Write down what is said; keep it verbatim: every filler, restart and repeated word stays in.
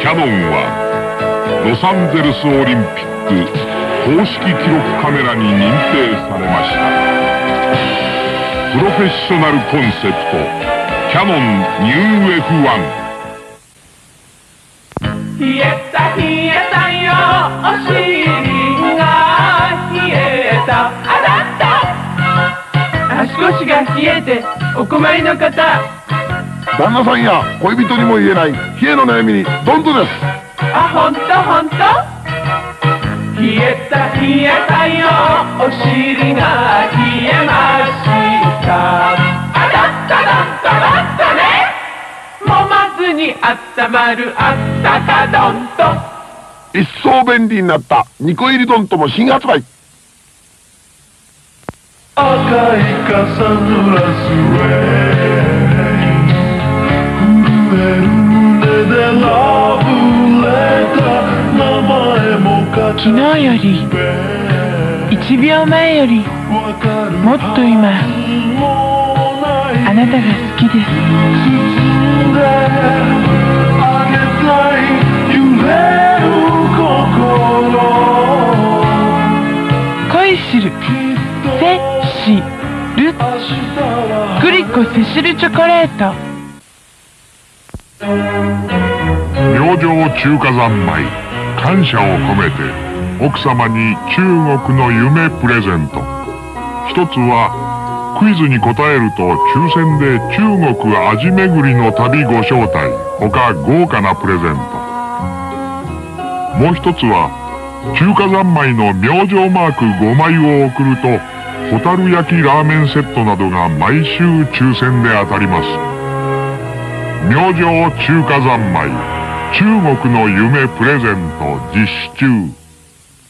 ャノンはロサンゼルスオリンピック公式記録カメラに認定されました。プロフェッショナルコンセプトキャノンニュー エフワン。 冷えた冷えたよお尻が冷えたあなた、足腰が冷えてお困りの方、 旦那さんや恋人にも言えない冷えの悩みにドンとです。 あ、ほんとほんと、冷えた冷えたよお尻が冷えました、あだっただっただったね、揉まずにあったまるあったかどんと。 一層便利になったにこ入りドンとも新発売。 赤い傘濡らす震える胸でラブレター、名前も書昨日よりいちびょうまえよりもっと今あなたが好きです。 包んであげたい揺れる心、 恋するセシルグリコセシルチョコレート。 明星中華三昧感謝を込めて奥様に中国の夢プレゼント。一つはクイズに答えると抽選で中国味巡りの旅ご招待、他豪華なプレゼント。もう一つは中華三昧の明星マークごまいを送るとホタル焼きラーメンセットなどが毎週抽選で当たります。明星中華三昧中国の夢プレゼント実施中。